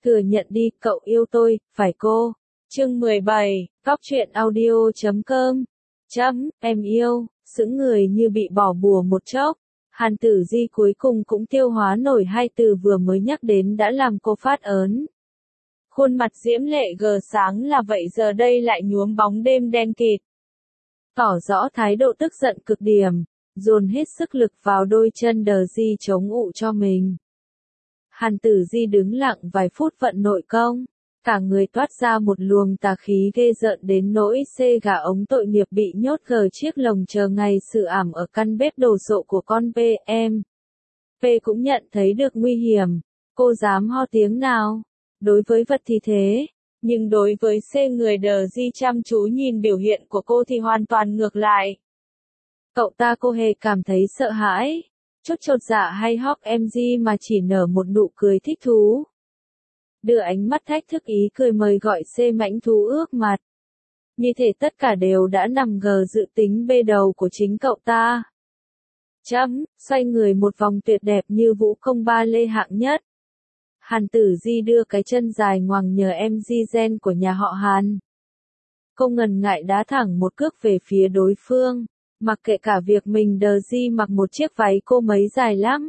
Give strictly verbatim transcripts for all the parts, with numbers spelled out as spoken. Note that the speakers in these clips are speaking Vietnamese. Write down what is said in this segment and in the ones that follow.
Thừa nhận đi, cậu yêu tôi, phải cô. Chương mười bảy, Cóc truyện audio chấm com. Chấm, em yêu, sững người như bị bỏ bùa một chốc. Hàn Tử Di cuối cùng cũng tiêu hóa nổi hai từ vừa mới nhắc đến đã làm cô phát ớn. Khuôn mặt diễm lệ gờ sáng là vậy giờ đây lại nhuốm bóng đêm đen kịt. Tỏ rõ thái độ tức giận cực điểm, dồn hết sức lực vào đôi chân đờ di chống ụ cho mình. Hàn Tử Di đứng lặng vài phút vận nội công, cả người toát ra một luồng tà khí ghê rợn đến nỗi xê gà ống tội nghiệp bị nhốt gờ chiếc lồng chờ ngày sự ảm ở căn bếp đồ sộ của con P em. P cũng nhận thấy được nguy hiểm, cô dám ho tiếng nào. Đối với vật thì thế, nhưng đối với C người đờ di chăm chú nhìn biểu hiện của cô thì hoàn toàn ngược lại. Cậu ta cô hề cảm thấy sợ hãi, chút chột dạ hay hóc em gì mà chỉ nở một nụ cười thích thú. Đưa ánh mắt thách thức ý cười mời gọi C mãnh thú ước mặt. Như thể tất cả đều đã nằm gờ dự tính bê đầu của chính cậu ta. Chấm, xoay người một vòng tuyệt đẹp như vũ công ba lê hạng nhất. Hàn Tử Di đưa cái chân dài ngoằng nhờ em di gen của nhà họ Hàn. Cô ngần ngại đá thẳng một cước về phía đối phương, mặc kệ cả việc mình đờ di mặc một chiếc váy cô mấy dài lắm.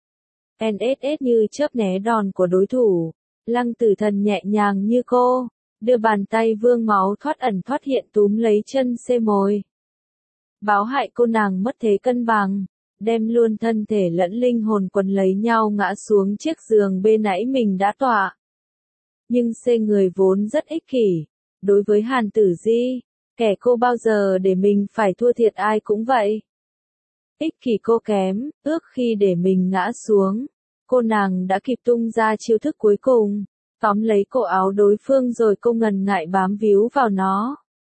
en ét ét như chớp né đòn của đối thủ, Lăng Tử Thần nhẹ nhàng như cô, đưa bàn tay vương máu thoát ẩn thoát hiện túm lấy chân C mồi. Báo hại cô nàng mất thế cân bằng, đem luôn thân thể lẫn linh hồn quấn lấy nhau ngã xuống chiếc giường bên nãy mình đã tọa. Nhưng C người vốn rất ích kỷ, đối với Hàn Tử Di, kẻ cô bao giờ để mình phải thua thiệt ai cũng vậy. Ích kỷ cô kém, ước khi để mình ngã xuống, cô nàng đã kịp tung ra chiêu thức cuối cùng, tóm lấy cổ áo đối phương rồi cô ngần ngại bám víu vào nó.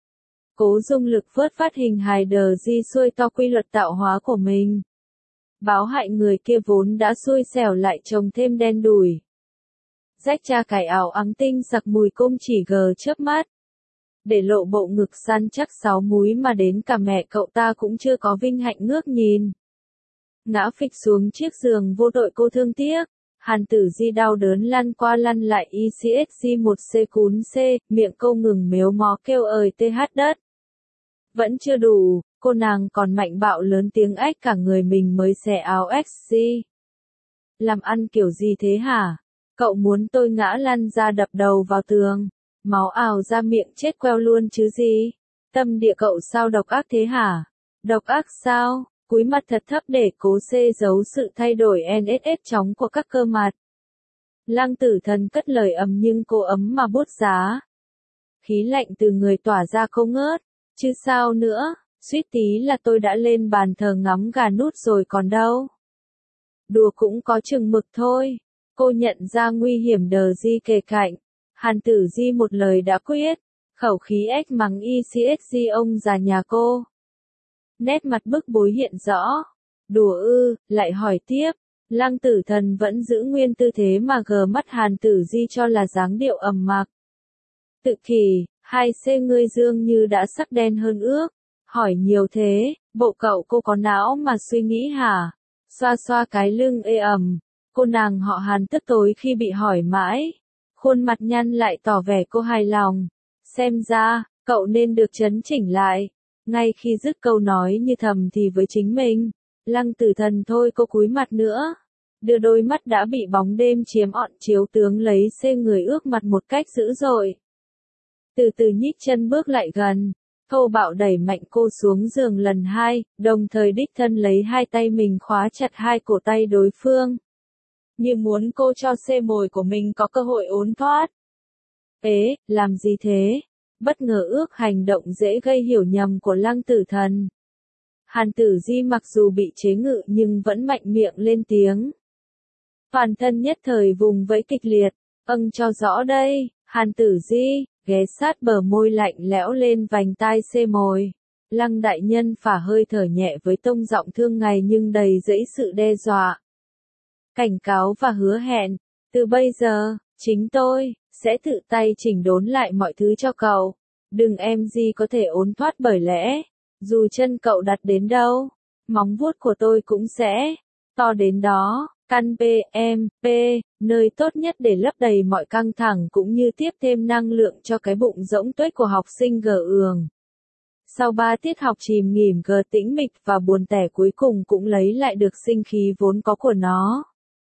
Cố dung lực vớt phát hình hài đờ di xuôi to quy luật tạo hóa của mình. Báo hại người kia vốn đã xui xẻo lại trông thêm đen đủi. Rách cha cải áo ắng tinh sặc mùi công chỉ gờ chớp mắt. Để lộ bộ ngực săn chắc sáu múi mà đến cả mẹ cậu ta cũng chưa có vinh hạnh ngước nhìn. Ngã phịch xuống chiếc giường vô tội cô thương tiếc. Hàn Tử Di đau đớn lăn qua lăn lại i xê ét giê một C cún C, miệng cô ngừng mếu mó kêu ời tê hát đất. Vẫn chưa đủ, cô nàng còn mạnh bạo lớn tiếng ách cả người mình mới xẻ áo ích xê. Làm ăn kiểu gì thế hả? Cậu muốn tôi ngã lăn ra đập đầu vào tường, máu ào ra miệng chết queo luôn chứ gì? Tâm địa cậu sao độc ác thế hả? Độc ác sao? Cúi mặt thật thấp để cố xê giấu sự thay đổi en ét ét chóng của các cơ mặt. Lăng Tử Thần cất lời ầm nhưng cô ấm mà bút giá. Khí lạnh từ người tỏa ra không ngớt, chứ sao nữa, suýt tí là tôi đã lên bàn thờ ngắm gà nút rồi còn đâu. Đùa cũng có chừng mực thôi, cô nhận ra nguy hiểm đờ di kề cạnh. Hàn Tử Di một lời đã quyết, khẩu khí ếch mắng i xê ét giê ông già nhà cô. Nét mặt bức bối hiện rõ. Đùa ư, lại hỏi tiếp. Lăng Tử Thần vẫn giữ nguyên tư thế mà gờ mắt Hàn Tử Di cho là dáng điệu ầm mặc. Tự kỳ, hai C ngươi dương như đã sắc đen hơn ước. Hỏi nhiều thế, bộ cậu cô có não mà suy nghĩ hả? Xoa xoa cái lưng ê ẩm. Cô nàng họ Hàn tức tối khi bị hỏi mãi. Khuôn mặt nhăn lại tỏ vẻ cô hài lòng. Xem ra, cậu nên được chấn chỉnh lại. Ngay khi dứt câu nói như thầm thì với chính mình, Lăng Tử Thần thôi cô cúi mặt nữa. Đưa đôi mắt đã bị bóng đêm chiếm ọn chiếu tướng lấy C người ước mặt một cách dữ dội. Từ từ nhích chân bước lại gần, thô bạo đẩy mạnh cô xuống giường lần hai, đồng thời đích thân lấy hai tay mình khóa chặt hai cổ tay đối phương. Như muốn cô cho C mồi của mình có cơ hội ốn thoát. Ế, làm gì thế? Bất ngờ ước hành động dễ gây hiểu nhầm của Lăng Tử Thần. Hàn Tử Di mặc dù bị chế ngự nhưng vẫn mạnh miệng lên tiếng. Toàn thân nhất thời vùng vẫy kịch liệt, âng cho rõ đây, Hàn Tử Di, ghé sát bờ môi lạnh lẽo lên vành tai C mồi. Lăng đại nhân phả hơi thở nhẹ với tông giọng thương ngày nhưng đầy dẫy sự đe dọa. Cảnh cáo và hứa hẹn, từ bây giờ, chính tôi sẽ tự tay chỉnh đốn lại mọi thứ cho cậu. Đừng em gì có thể ốn thoát bởi lẽ, dù chân cậu đặt đến đâu, móng vuốt của tôi cũng sẽ to đến đó. Căn pê em pê, nơi tốt nhất để lấp đầy mọi căng thẳng cũng như tiếp thêm năng lượng cho cái bụng rỗng tuếch của học sinh gờ ường. Sau ba tiết học chìm nghỉm gờ tĩnh mịch và buồn tẻ cuối cùng cũng lấy lại được sinh khí vốn có của nó.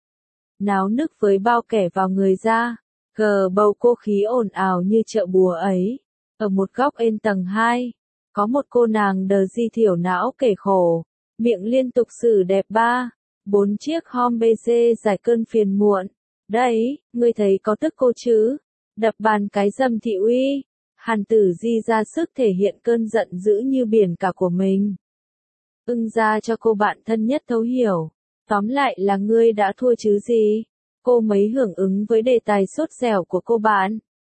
Náo nức với bao kẻ vào người ra, gờ bầu cô khí ồn ào như chợ búa ấy. Ở một góc ên tầng hai, có một cô nàng đờ di thiểu não kể khổ, miệng liên tục sử đẹp ba, bốn chiếc hom bê xê giải cơn phiền muộn. Đấy, ngươi thấy có tức cô chứ? Đập bàn cái dâm thị uy. Hàn Tử Di ra sức thể hiện cơn giận dữ như biển cả của mình. Ưng ra cho cô bạn thân nhất thấu hiểu. Tóm lại là ngươi đã thua chứ gì? Cô mấy hưởng ứng với đề tài sốt dẻo của cô bạn.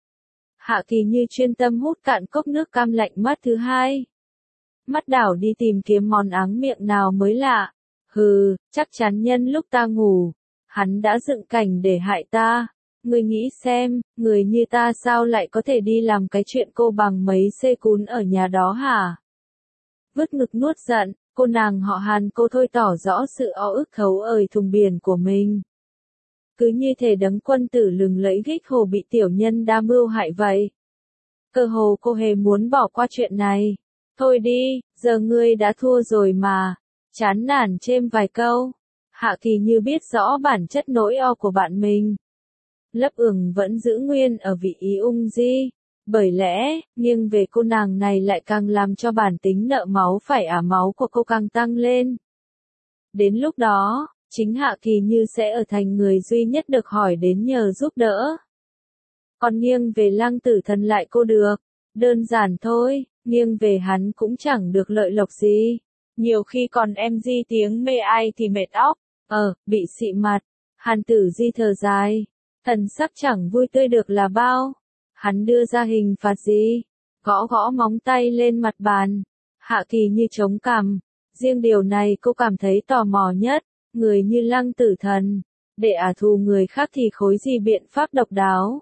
Hạ Kỳ Như chuyên tâm hút cạn cốc nước cam lạnh mắt thứ hai. Mắt đảo đi tìm kiếm món áng miệng nào mới lạ. Hừ, chắc chắn nhân lúc ta ngủ, hắn đã dựng cảnh để hại ta. Ngươi nghĩ xem, người như ta sao lại có thể đi làm cái chuyện cô bằng mấy xê cún ở nhà đó hả? Vứt ngực nuốt giận, cô nàng họ Hàn cô thôi tỏ rõ sự o ức thấu ời thùng biển của mình. Cứ như thể đấng quân tử lừng lẫy Gích Hồ bị tiểu nhân đa mưu hại vậy. Cơ hồ cô hề muốn bỏ qua chuyện này. Thôi đi, giờ ngươi đã thua rồi mà. Chán nản chêm vài câu. Hạ Kỳ Như biết rõ bản chất nỗi o của bạn mình. Lấp ửng vẫn giữ nguyên ở vị ý ung di. Bởi lẽ, nghiêng về cô nàng này lại càng làm cho bản tính nợ máu phải ả máu của cô càng tăng lên. Đến lúc đó, chính Hạ Kỳ Như sẽ ở thành người duy nhất được hỏi đến nhờ giúp đỡ. Còn nghiêng về Lăng Tử Thần lại cô được. Đơn giản thôi, nghiêng về hắn cũng chẳng được lợi lộc gì. Nhiều khi còn em di tiếng mê ai thì mệt óc. Ờ, bị xị mặt. Hàn Tử Di thở dài. Thần sắc chẳng vui tươi được là bao. Hắn đưa ra hình phạt gì? Gõ gõ móng tay lên mặt bàn. Hạ Kỳ Như chống cằm. Riêng điều này cô cảm thấy tò mò nhất. Người như Lăng Tử Thần. Để ả thù người khác thì khối gì biện pháp độc đáo.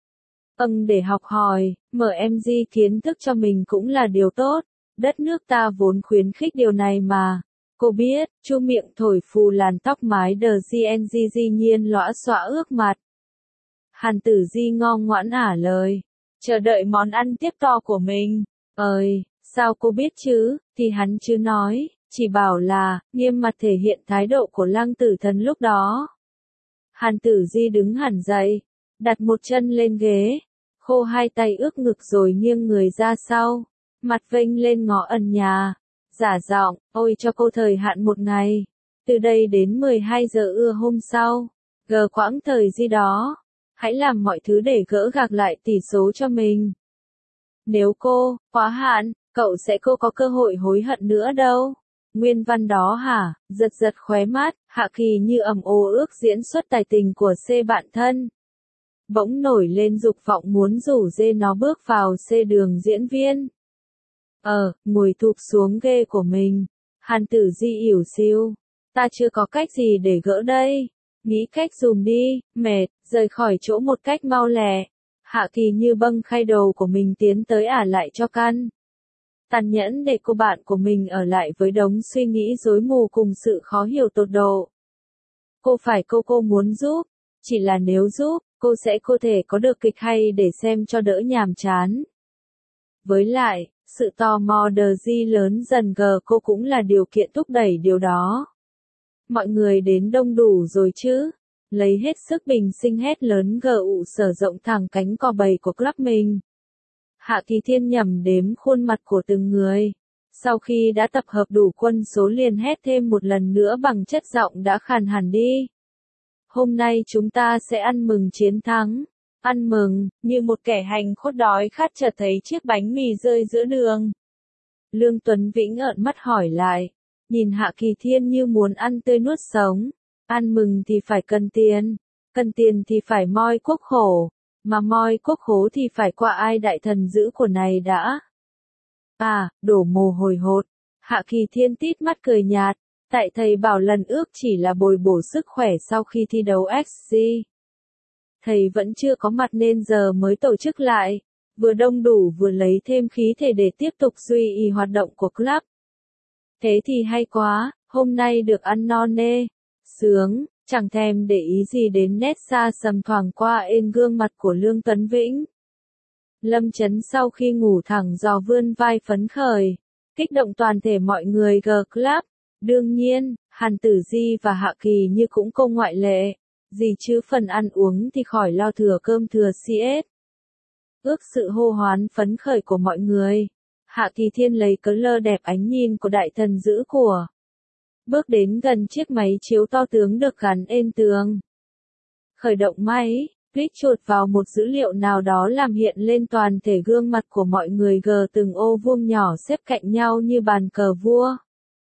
Âng để học hỏi, mở em di kiến thức cho mình cũng là điều tốt. Đất nước ta vốn khuyến khích điều này mà. Cô biết, chu miệng thổi phù làn tóc mái đờ gng di nhiên lõa xõa ước mặt. Hàn Tử Di ngon ngoãn ả lời. Chờ đợi món ăn tiếp to của mình. Ơi, sao cô biết chứ? Thì hắn chứ nói, chỉ bảo là, nghiêm mặt thể hiện thái độ của Lăng Tử Thần lúc đó. Hàn Tử Di đứng hẳn dậy, đặt một chân lên ghế, khô hai tay ước ngực rồi nghiêng người ra sau, mặt vênh lên ngó ẩn nhà, giả giọng, ôi cho cô thời hạn một ngày, từ đây đến mười hai giờ ưa hôm sau, gờ quãng thời gì đó, hãy làm mọi thứ để gỡ gạc lại tỷ số cho mình. Nếu cô, quá hạn, cậu sẽ cô có cơ hội hối hận nữa đâu. Nguyên văn đó hả, giật giật khóe mắt, Hạ Kỳ Như ầm ô ước diễn xuất tài tình của C bạn thân. Bỗng nổi lên dục vọng muốn rủ dê nó bước vào C đường diễn viên. Ờ, ngồi thụp xuống ghê của mình. Hàn Tử Di ỉu xìu. Ta chưa có cách gì để gỡ đây. Nghĩ cách dùm đi, mệt, rời khỏi chỗ một cách mau lẹ. Hạ Kỳ Như bâng khay đầu của mình tiến tới ả lại cho căn. Tàn nhẫn để cô bạn của mình ở lại với đống suy nghĩ rối mù cùng sự khó hiểu tột độ. Cô phải cô cô muốn giúp, chỉ là nếu giúp, cô sẽ có thể có được kịch hay để xem cho đỡ nhàm chán. Với lại, sự tò mò đờ di lớn dần gờ cô cũng là điều kiện thúc đẩy điều đó. Mọi người đến đông đủ rồi chứ? Lấy hết sức bình sinh hét lớn gờ ụ sở rộng thẳng cánh cò bầy của club mình. Hạ Kỳ Thiên nhẩm đếm khuôn mặt của từng người. Sau khi đã tập hợp đủ quân số liền hét thêm một lần nữa bằng chất giọng đã khàn hẳn đi. Hôm nay chúng ta sẽ ăn mừng chiến thắng. Ăn mừng, như một kẻ hành khốt đói khát chợt thấy chiếc bánh mì rơi giữa đường. Lương Tuấn Vĩnh ợn mắt hỏi lại. Nhìn Hạ Kỳ Thiên như muốn ăn tươi nuốt sống. Ăn mừng thì phải cần tiền. Cần tiền thì phải moi quốc khổ. Mà moi quốc khố thì phải qua ai đại thần giữ của này đã. À, đổ mồ hồi hột. Hạ Kỳ Thiên tít mắt cười nhạt. Tại thầy bảo lần ước chỉ là bồi bổ sức khỏe sau khi thi đấu ích giê. Thầy vẫn chưa có mặt nên giờ mới tổ chức lại. Vừa đông đủ vừa lấy thêm khí thể để tiếp tục duy trì hoạt động của club. Thế thì hay quá, hôm nay được ăn no nê. Sướng, chẳng thèm để ý gì đến nét xa sầm thoảng qua ên gương mặt của Lương Tuấn Vĩnh. Lâm Chấn sau khi ngủ thẳng giò vươn vai phấn khởi, kích động toàn thể mọi người G-Club. Đương nhiên, Hàn Tử Di và Hạ Kỳ Như cũng không ngoại lệ, gì chứ phần ăn uống thì khỏi lo thừa cơm thừa xê ét. Ước sự hô hoán phấn khởi của mọi người, Hạ Kỳ Thiên lấy cớ lơ đẹp ánh nhìn của đại thần giữ của. Bước đến gần chiếc máy chiếu to tướng được gắn ên tường. Khởi động máy, click chuột vào một dữ liệu nào đó làm hiện lên toàn thể gương mặt của mọi người g từng ô vuông nhỏ xếp cạnh nhau như bàn cờ vua.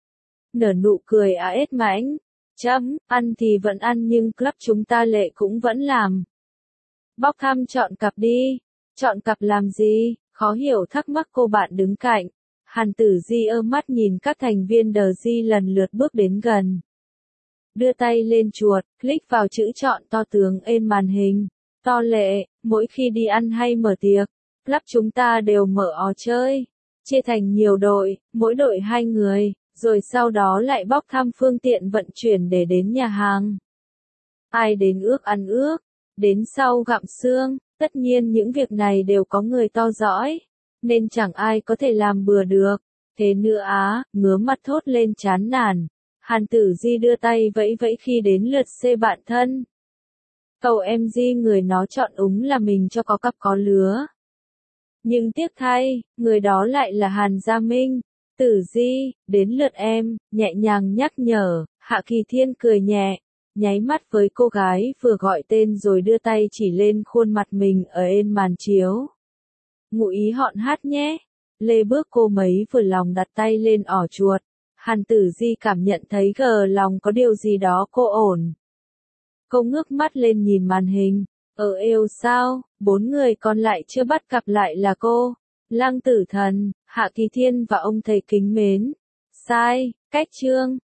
Nở nụ cười á ết mãnh. Chấm, ăn thì vẫn ăn nhưng club chúng ta lệ cũng vẫn làm. Bóc thăm chọn cặp đi. Chọn cặp làm gì? Khó hiểu thắc mắc cô bạn đứng cạnh. Hàn Tử Di ơ mắt nhìn các thành viên đờ di lần lượt bước đến gần. Đưa tay lên chuột, click vào chữ chọn to tướng ên màn hình. To lệ, mỗi khi đi ăn hay mở tiệc, club chúng ta đều mở ó chơi. Chia thành nhiều đội, mỗi đội hai người, rồi sau đó lại bóc thăm phương tiện vận chuyển để đến nhà hàng. Ai đến ước ăn ước, đến sau gặm xương, tất nhiên những việc này đều có người to dõi, nên chẳng ai có thể làm bừa được. Thế nữa á, ngứa mặt thốt lên chán nản. Hàn Tử Di đưa tay vẫy vẫy khi đến lượt xê bạn thân. Cậu em Di người nó chọn úng là mình cho có cặp có lứa. Nhưng tiếc thay, người đó lại là Hàn Gia Minh. Tử Di, đến lượt em, nhẹ nhàng nhắc nhở. Hạ Kỳ Thiên cười nhẹ, nháy mắt với cô gái vừa gọi tên rồi đưa tay chỉ lên khuôn mặt mình ở ên màn chiếu. Ngụ ý họn hát nhé. Lê Bước cô mấy vừa lòng đặt tay lên ỏ chuột. Hàn Tử Di cảm nhận thấy gờ lòng có điều gì đó cô ổn. Cô ngước mắt lên nhìn màn hình. Ở êu sao, bốn người còn lại chưa bắt cặp lại là cô, Lăng Tử Thần, Hạ Kỳ Thiên và ông thầy kính mến. Sai, cách chương.